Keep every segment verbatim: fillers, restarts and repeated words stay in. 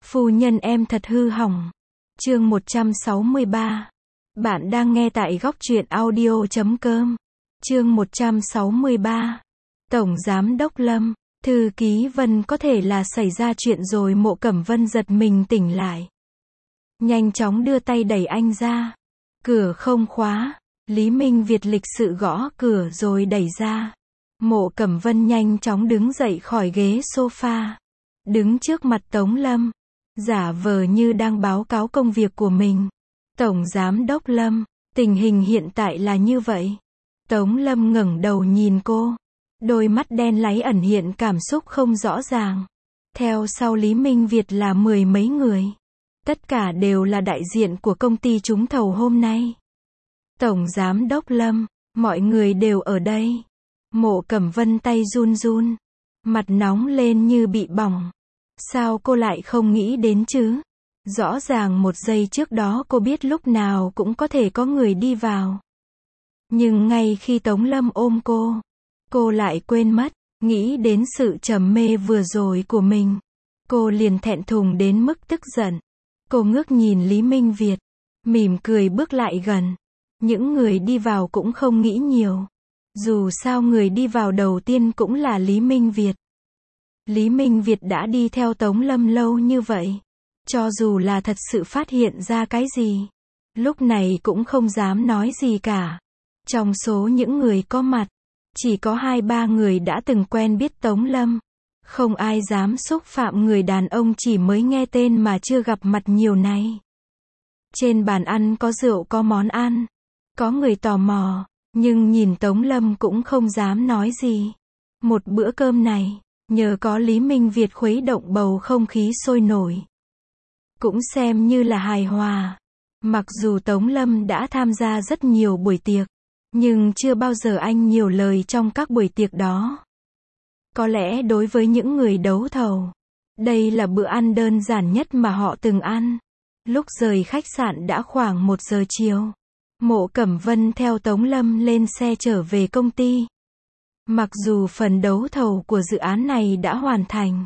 Phu nhân em thật hư hỏng. Chương một trăm sáu mươi ba. Bạn đang nghe tại góc truyện audio chấm com. Chương một trăm sáu mươi ba. Tổng Giám đốc Lâm, thư ký Vân có thể là xảy ra chuyện rồi. Mộ Cẩm Vân giật mình tỉnh lại. Nhanh chóng đưa tay đẩy anh ra. Cửa không khóa. Lý Minh Việt lịch sự gõ cửa rồi đẩy ra. Mộ Cẩm Vân nhanh chóng đứng dậy khỏi ghế sofa. Đứng trước mặt Tống Lâm. Giả vờ như đang báo cáo công việc của mình. Tổng Giám đốc Lâm, tình hình hiện tại là như vậy. Tống Lâm ngẩng đầu nhìn cô. Đôi mắt đen láy ẩn hiện cảm xúc không rõ ràng. Theo sau Lý Minh Việt là mười mấy người. Tất cả đều là đại diện của công ty trúng thầu hôm nay. Tổng Giám đốc Lâm, mọi người đều ở đây. Mộ Cẩm Vân tay run run. Mặt nóng lên như bị bỏng. Sao cô lại không nghĩ đến chứ? Rõ ràng một giây trước đó cô biết lúc nào cũng có thể có người đi vào. Nhưng ngay khi Tống Lâm ôm cô, cô lại quên mất, nghĩ đến sự trầm mê vừa rồi của mình. Cô liền thẹn thùng đến mức tức giận. Cô ngước nhìn Lý Minh Việt, mỉm cười bước lại gần. Những người đi vào cũng không nghĩ nhiều. Dù sao người đi vào đầu tiên cũng là Lý Minh Việt. Lý Minh Việt đã đi theo Tống Lâm lâu như vậy. Cho dù là thật sự phát hiện ra cái gì, lúc này cũng không dám nói gì cả. Trong số những người có mặt, chỉ có hai ba người đã từng quen biết Tống Lâm. Không ai dám xúc phạm người đàn ông chỉ mới nghe tên mà chưa gặp mặt nhiều này. Trên bàn ăn có rượu có món ăn. Có người tò mò, nhưng nhìn Tống Lâm cũng không dám nói gì. Một bữa cơm này, nhờ có Lý Minh Việt khuấy động bầu không khí sôi nổi. Cũng xem như là hài hòa. Mặc dù Tống Lâm đã tham gia rất nhiều buổi tiệc, nhưng chưa bao giờ anh nhiều lời trong các buổi tiệc đó. Có lẽ đối với những người đấu thầu, đây là bữa ăn đơn giản nhất mà họ từng ăn. Lúc rời khách sạn đã khoảng một giờ chiều. Mộ Cẩm Vân theo Tống Lâm lên xe trở về công ty. Mặc dù phần đấu thầu của dự án này đã hoàn thành,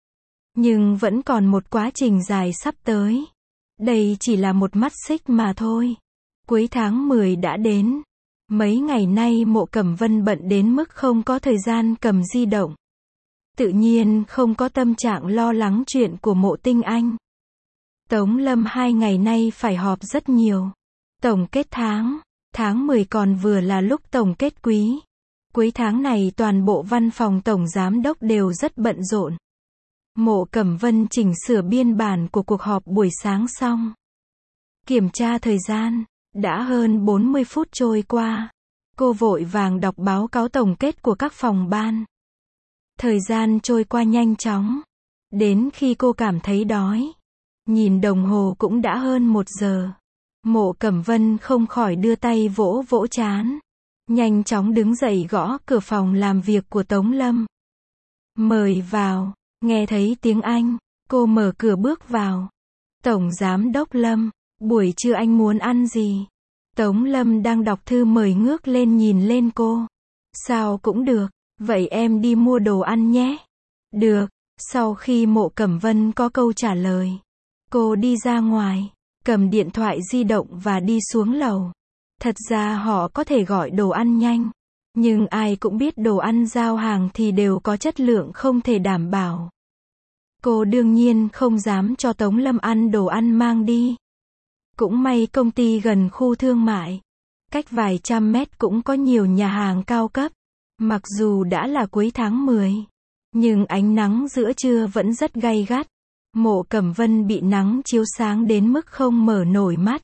nhưng vẫn còn một quá trình dài sắp tới. Đây chỉ là một mắt xích mà thôi. Cuối tháng mười đã đến. Mấy ngày nay Mộ Cẩm Vân bận đến mức không có thời gian cầm di động. Tự nhiên không có tâm trạng lo lắng chuyện của Mộ Tinh Anh. Tống Lâm hai ngày nay phải họp rất nhiều. Tổng kết tháng. Tháng mười còn vừa là lúc tổng kết quý. Cuối tháng này toàn bộ văn phòng tổng giám đốc đều rất bận rộn. Mộ Cẩm Vân chỉnh sửa biên bản của cuộc họp buổi sáng xong. Kiểm tra thời gian, đã hơn bốn mươi phút trôi qua. Cô vội vàng đọc báo cáo tổng kết của các phòng ban. Thời gian trôi qua nhanh chóng. Đến khi cô cảm thấy đói. Nhìn đồng hồ cũng đã hơn một giờ. Mộ Cẩm Vân không khỏi đưa tay vỗ vỗ trán. Nhanh chóng đứng dậy gõ cửa phòng làm việc của Tống Lâm. Mời vào. Nghe thấy tiếng Anh, cô mở cửa bước vào. Tổng Giám đốc Lâm, buổi trưa anh muốn ăn gì? Tống Lâm đang đọc thư mời ngước lên nhìn lên cô. Sao cũng được, vậy em đi mua đồ ăn nhé. Được, sau khi Mộ Cẩm Vân có câu trả lời, cô đi ra ngoài, cầm điện thoại di động và đi xuống lầu. Thật ra họ có thể gọi đồ ăn nhanh, nhưng ai cũng biết đồ ăn giao hàng thì đều có chất lượng không thể đảm bảo. Cô đương nhiên không dám cho Tống Lâm ăn đồ ăn mang đi. Cũng may công ty gần khu thương mại. Cách vài trăm mét cũng có nhiều nhà hàng cao cấp. Mặc dù đã là cuối tháng mười, nhưng ánh nắng giữa trưa vẫn rất gay gắt. Mộ Cẩm Vân bị nắng chiếu sáng đến mức không mở nổi mắt.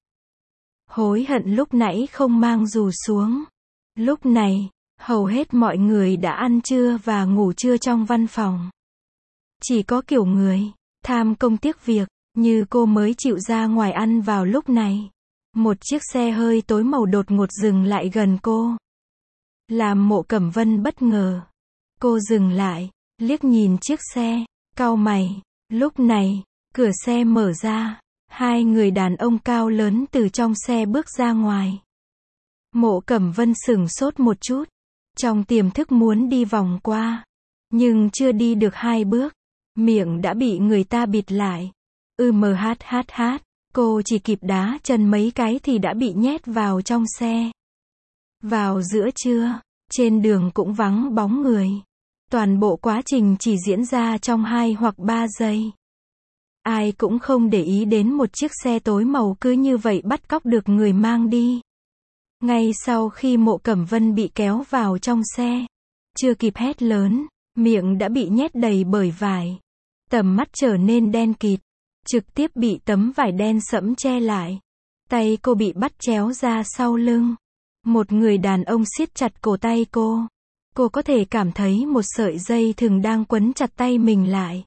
Hối hận lúc nãy không mang dù xuống. Lúc này, hầu hết mọi người đã ăn trưa và ngủ trưa trong văn phòng. Chỉ có kiểu người tham công tiếc việc như cô mới chịu ra ngoài ăn vào lúc này. Một chiếc xe hơi tối màu đột ngột dừng lại gần cô, làm Mộ Cẩm Vân bất ngờ. Cô dừng lại, liếc nhìn chiếc xe, cau mày. Lúc này, cửa xe mở ra, hai người đàn ông cao lớn từ trong xe bước ra ngoài. Mộ Cẩm Vân sửng sốt một chút, trong tiềm thức muốn đi vòng qua, nhưng chưa đi được hai bước, miệng đã bị người ta bịt lại. ừmhhh, cô chỉ kịp đá chân mấy cái thì đã bị nhét vào trong xe. Vào giữa trưa, trên đường cũng vắng bóng người. Toàn bộ quá trình chỉ diễn ra trong hai hoặc ba giây. Ai cũng không để ý đến một chiếc xe tối màu cứ như vậy bắt cóc được người mang đi. Ngay sau khi Mộ Cẩm Vân bị kéo vào trong xe, chưa kịp hét lớn, miệng đã bị nhét đầy bởi vải. Tầm mắt trở nên đen kịt, trực tiếp bị tấm vải đen sẫm che lại. Tay cô bị bắt chéo ra sau lưng. Một người đàn ông siết chặt cổ tay cô. Cô có thể cảm thấy một sợi dây thừng đang quấn chặt tay mình lại.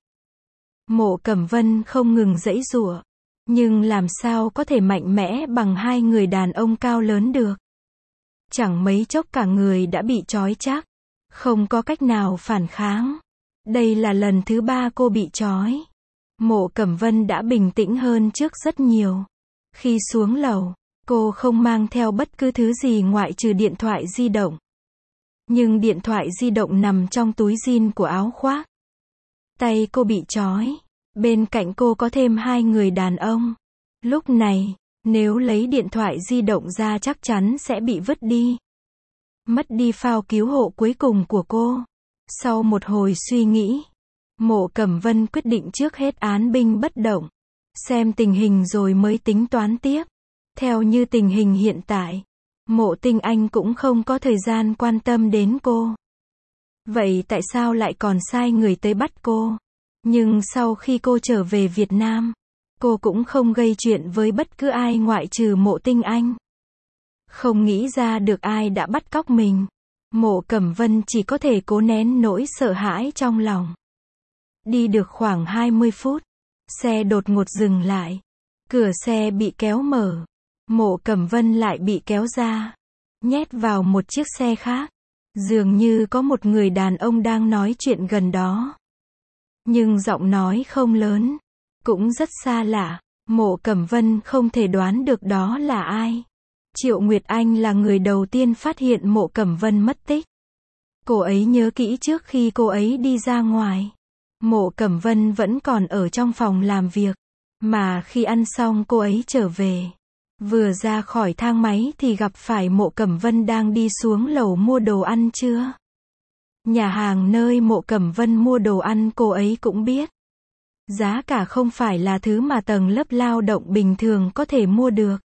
Mộ Cẩm Vân không ngừng giãy giụa, nhưng làm sao có thể mạnh mẽ bằng hai người đàn ông cao lớn được. Chẳng mấy chốc cả người đã bị trói chắc, không có cách nào phản kháng. Đây là lần thứ ba cô bị trói. Mộ Cẩm Vân đã bình tĩnh hơn trước rất nhiều. Khi xuống lầu, cô không mang theo bất cứ thứ gì ngoại trừ điện thoại di động. Nhưng điện thoại di động nằm trong túi jean của áo khoác. Tay cô bị trói. Bên cạnh cô có thêm hai người đàn ông. Lúc này, nếu lấy điện thoại di động ra chắc chắn sẽ bị vứt đi. Mất đi phao cứu hộ cuối cùng của cô. Sau một hồi suy nghĩ, Mộ Cẩm Vân quyết định trước hết án binh bất động. Xem tình hình rồi mới tính toán tiếp. Theo như tình hình hiện tại, Mộ Tinh Anh cũng không có thời gian quan tâm đến cô. Vậy tại sao lại còn sai người tới bắt cô? Nhưng sau khi cô trở về Việt Nam, cô cũng không gây chuyện với bất cứ ai ngoại trừ Mộ Tinh Anh. Không nghĩ ra được ai đã bắt cóc mình. Mộ Cẩm Vân chỉ có thể cố nén nỗi sợ hãi trong lòng. Đi được khoảng hai mươi phút, xe đột ngột dừng lại. Cửa xe bị kéo mở. Mộ Cẩm Vân lại bị kéo ra, nhét vào một chiếc xe khác. Dường như có một người đàn ông đang nói chuyện gần đó. Nhưng giọng nói không lớn, cũng rất xa lạ. Mộ Cẩm Vân không thể đoán được đó là ai. Triệu Nguyệt Anh là người đầu tiên phát hiện Mộ Cẩm Vân mất tích. Cô ấy nhớ kỹ trước khi cô ấy đi ra ngoài, Mộ Cẩm Vân vẫn còn ở trong phòng làm việc. Mà khi ăn xong cô ấy trở về. Vừa ra khỏi thang máy thì gặp phải Mộ Cẩm Vân đang đi xuống lầu mua đồ ăn trưa. Nhà hàng nơi Mộ Cẩm Vân mua đồ ăn cô ấy cũng biết. Giá cả không phải là thứ mà tầng lớp lao động bình thường có thể mua được.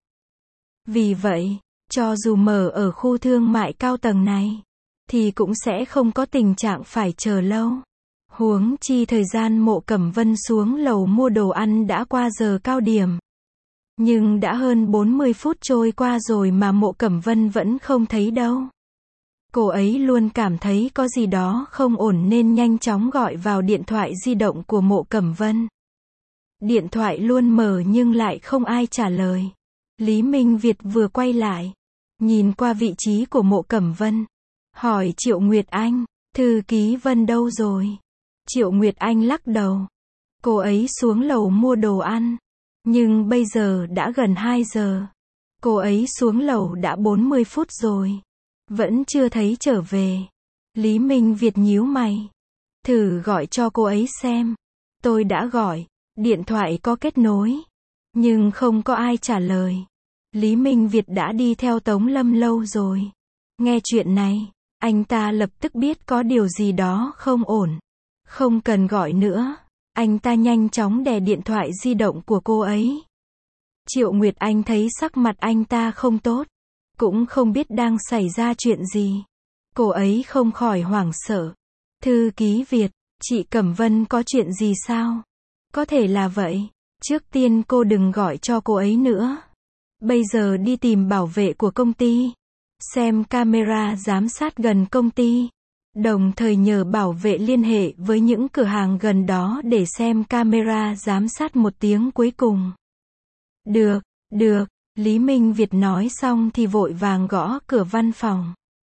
Vì vậy, cho dù mở ở khu thương mại cao tầng này, thì cũng sẽ không có tình trạng phải chờ lâu. Huống chi thời gian Mộ Cẩm Vân xuống lầu mua đồ ăn đã qua giờ cao điểm. Nhưng đã hơn bốn mươi phút trôi qua rồi mà Mộ Cẩm Vân vẫn không thấy đâu. Cô ấy luôn cảm thấy có gì đó không ổn nên nhanh chóng gọi vào điện thoại di động của Mộ Cẩm Vân. Điện thoại luôn mở nhưng lại không ai trả lời. Lý Minh Việt vừa quay lại, nhìn qua vị trí của Mộ Cẩm Vân, hỏi Triệu Nguyệt Anh, thư ký Vân đâu rồi? Triệu Nguyệt Anh lắc đầu. Cô ấy xuống lầu mua đồ ăn. Nhưng bây giờ đã gần hai giờ. Cô ấy xuống lầu đã bốn mươi phút rồi. Vẫn chưa thấy trở về. Lý Minh Việt nhíu mày. Thử gọi cho cô ấy xem. Tôi đã gọi. Điện thoại có kết nối. Nhưng không có ai trả lời. Lý Minh Việt đã đi theo Tống Lâm lâu rồi. Nghe chuyện này, anh ta lập tức biết có điều gì đó không ổn. Không cần gọi nữa. Anh ta nhanh chóng đè điện thoại di động của cô ấy. Triệu Nguyệt Anh thấy sắc mặt anh ta không tốt. Cũng không biết đang xảy ra chuyện gì. Cô ấy không khỏi hoảng sợ. Thư ký Việt, chị Cẩm Vân có chuyện gì sao? Có thể là vậy. Trước tiên cô đừng gọi cho cô ấy nữa. Bây giờ đi tìm bảo vệ của công ty. Xem camera giám sát gần công ty. Đồng thời nhờ bảo vệ liên hệ với những cửa hàng gần đó để xem camera giám sát một tiếng cuối cùng. Được, được, Lý Minh Việt nói xong thì vội vàng gõ cửa văn phòng.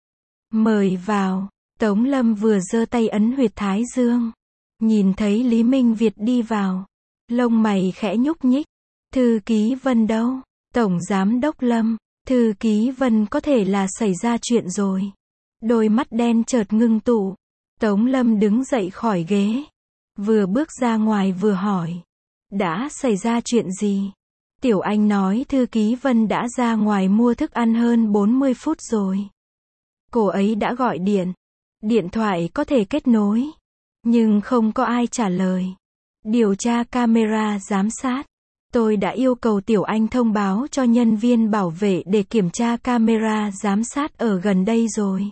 Mời vào. Tống Lâm vừa giơ tay ấn huyệt thái dương. Nhìn thấy Lý Minh Việt đi vào. Lông mày khẽ nhúc nhích. Thư ký Vân đâu? Tổng giám đốc Lâm. Thư ký Vân có thể là xảy ra chuyện rồi. Đôi mắt đen chợt ngưng tụ. Tống Lâm đứng dậy khỏi ghế. Vừa bước ra ngoài vừa hỏi. Đã xảy ra chuyện gì? Tiểu Anh nói thư ký Vân đã ra ngoài mua thức ăn hơn bốn mươi phút rồi. Cô ấy đã gọi điện. Điện thoại có thể kết nối. Nhưng không có ai trả lời. Điều tra camera giám sát. Tôi đã yêu cầu Tiểu Anh thông báo cho nhân viên bảo vệ để kiểm tra camera giám sát ở gần đây rồi.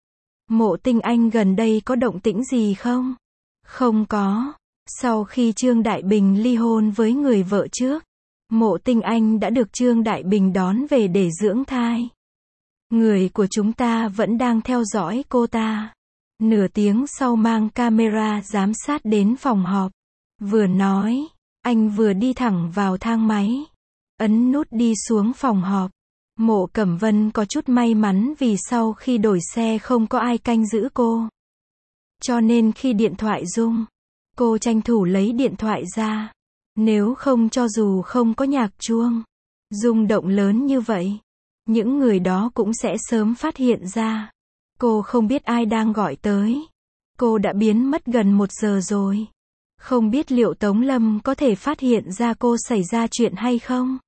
Mộ Tinh Anh gần đây có động tĩnh gì không? Không có. Sau khi Trương Đại Bình ly hôn với người vợ trước, Mộ Tinh Anh đã được Trương Đại Bình đón về để dưỡng thai. Người của chúng ta vẫn đang theo dõi cô ta. Nửa tiếng sau mang camera giám sát đến phòng họp. Vừa nói, anh vừa đi thẳng vào thang máy. Ấn nút đi xuống phòng họp. Mộ Cẩm Vân có chút may mắn vì sau khi đổi xe không có ai canh giữ cô. Cho nên khi điện thoại rung, cô tranh thủ lấy điện thoại ra. Nếu không cho dù không có nhạc chuông, rung động lớn như vậy, những người đó cũng sẽ sớm phát hiện ra. Cô không biết ai đang gọi tới. Cô đã biến mất gần một giờ rồi. Không biết liệu Tống Lâm có thể phát hiện ra cô xảy ra chuyện hay không?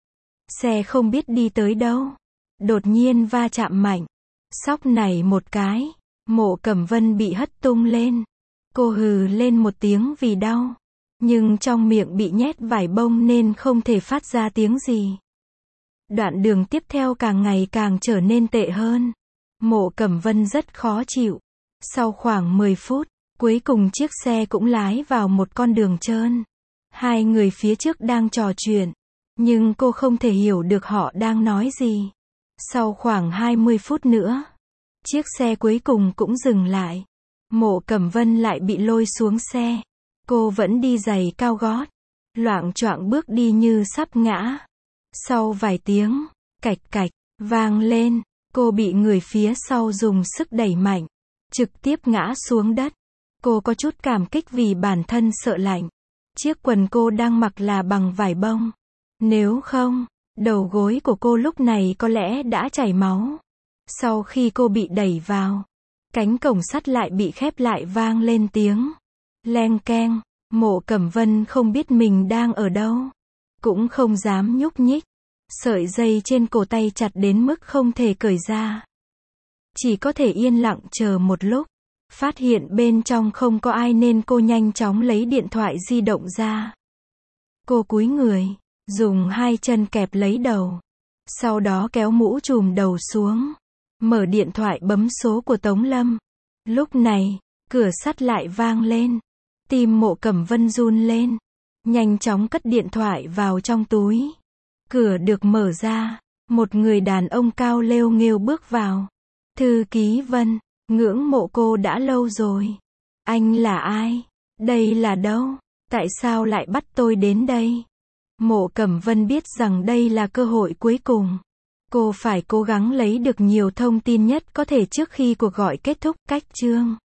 Xe không biết đi tới đâu. Đột nhiên va chạm mạnh. Sóc nảy một cái. Mộ Cẩm Vân bị hất tung lên. Cô hừ lên một tiếng vì đau. Nhưng trong miệng bị nhét vải bông nên không thể phát ra tiếng gì. Đoạn đường tiếp theo càng ngày càng trở nên tệ hơn. Mộ Cẩm Vân rất khó chịu. Sau khoảng mười phút, cuối cùng chiếc xe cũng lái vào một con đường trơn. Hai người phía trước đang trò chuyện. Nhưng cô không thể hiểu được họ đang nói gì. Sau khoảng hai mươi phút nữa, chiếc xe cuối cùng cũng dừng lại. Mộ Cẩm Vân lại bị lôi xuống xe. Cô vẫn đi giày cao gót, loạng choạng bước đi như sắp ngã. Sau vài tiếng, cạch cạch, vang lên, cô bị người phía sau dùng sức đẩy mạnh, trực tiếp ngã xuống đất. Cô có chút cảm kích vì bản thân sợ lạnh. Chiếc quần cô đang mặc là bằng vải bông. Nếu không, đầu gối của cô lúc này có lẽ đã chảy máu. Sau khi cô bị đẩy vào, cánh cổng sắt lại bị khép lại vang lên tiếng leng keng. Mộ Cẩm Vân không biết mình đang ở đâu, cũng không dám nhúc nhích. Sợi dây trên cổ tay chặt đến mức không thể cởi ra. Chỉ có thể yên lặng chờ một lúc. Phát hiện bên trong không có ai nên cô nhanh chóng lấy điện thoại di động ra. Cô cúi người, dùng hai chân kẹp lấy đầu. Sau đó kéo mũ trùm đầu xuống. Mở điện thoại bấm số của Tống Lâm. Lúc này, cửa sắt lại vang lên. Tim Mộ Cẩm Vân run lên. Nhanh chóng cất điện thoại vào trong túi. Cửa được mở ra. Một người đàn ông cao lêu nghêu bước vào. Thư ký Vân, ngưỡng mộ cô đã lâu rồi. Anh là ai? Đây là đâu? Tại sao lại bắt tôi đến đây? Mộ Cẩm Vân biết rằng đây là cơ hội cuối cùng. Cô phải cố gắng lấy được nhiều thông tin nhất có thể trước khi cuộc gọi kết thúc. Cách chương